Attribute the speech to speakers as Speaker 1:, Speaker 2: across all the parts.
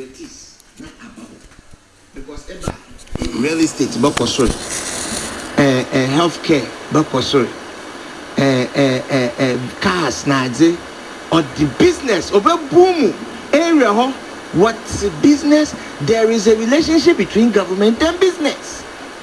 Speaker 1: expertise not about because real estate bakosori healthcare bakosori cars naze or the business obe boom area ho what's business there is a relationship between government and business.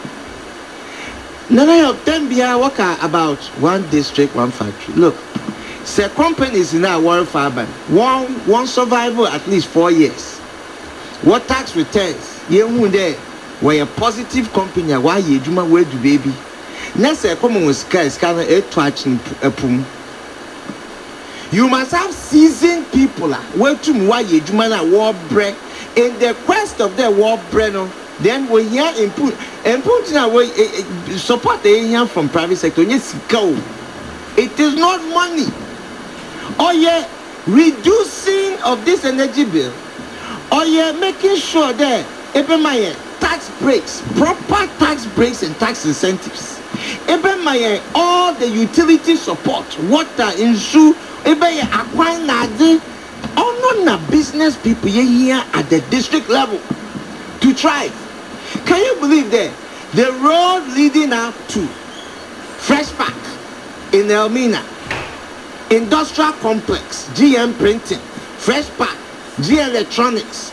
Speaker 1: None of them be work about one district, one factory. Look, say companies in our world farben one survival at least 4 years. What tax returns? You there where a positive company why you do my way to baby. Next say come with sky a touch in a pum. You must have seasoned people where to why you do man a war bread in the quest of their war bread. Then we hear input now we support the here from private sector. Yes, go. It is not money. Oh yeah, reducing of this energy bill. Oh yeah, making sure that even my tax breaks, proper tax breaks and tax incentives. Even my all the utility support, water, insure, even acquiring nadi. Oh no, business people here at the district level to thrive. Can you believe that the road leading up to Fresh Park in Elmina, Industrial Complex, GM Printing, Fresh Park, G Electronics,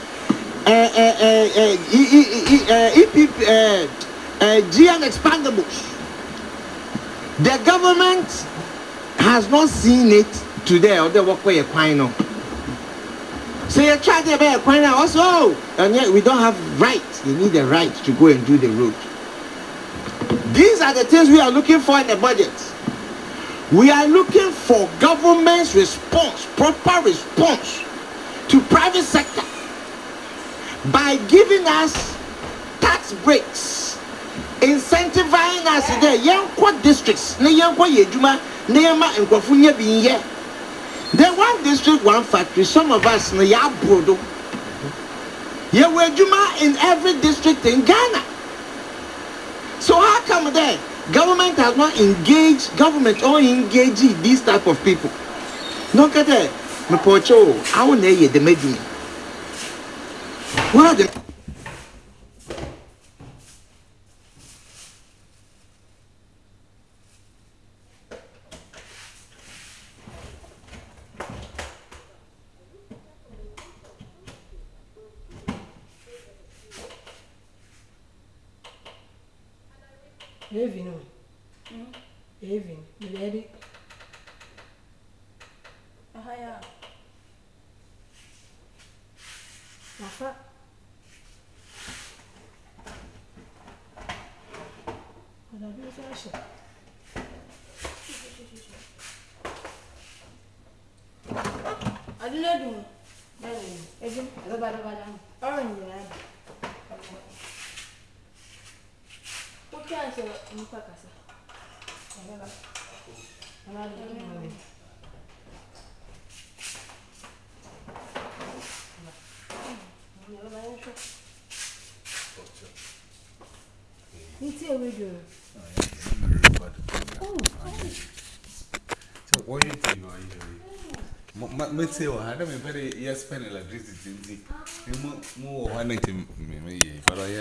Speaker 1: GM Expandables. The government has not seen it today or the work where you're crying on. So you're trying to be a coin also, and yet we don't have rights. You need the right to go and do the road. These are the things we are looking for in the budget. We are looking for government's response, proper response to private sector by giving us tax breaks, incentivizing us there. Young districts, ne young yejuma, ne yama and kwafunya being here. Then one district, one factory, some of us in Yabrodo. Yeah, we're Juma in every district in Ghana. So how come there? Government has not engaged, government only engaging these type of people. Look at that. Mepocho, I will name the media. What are the
Speaker 2: Evin, Evin, ready?
Speaker 3: Ahaya.
Speaker 2: Mafa. What are you saying?
Speaker 3: I do not do.
Speaker 2: Evin, orange.
Speaker 3: What can I say? Mupakasa.
Speaker 2: It's a video.
Speaker 4: So what you think you are usually? Me say, I don't very yes spend electricity. More 180 but I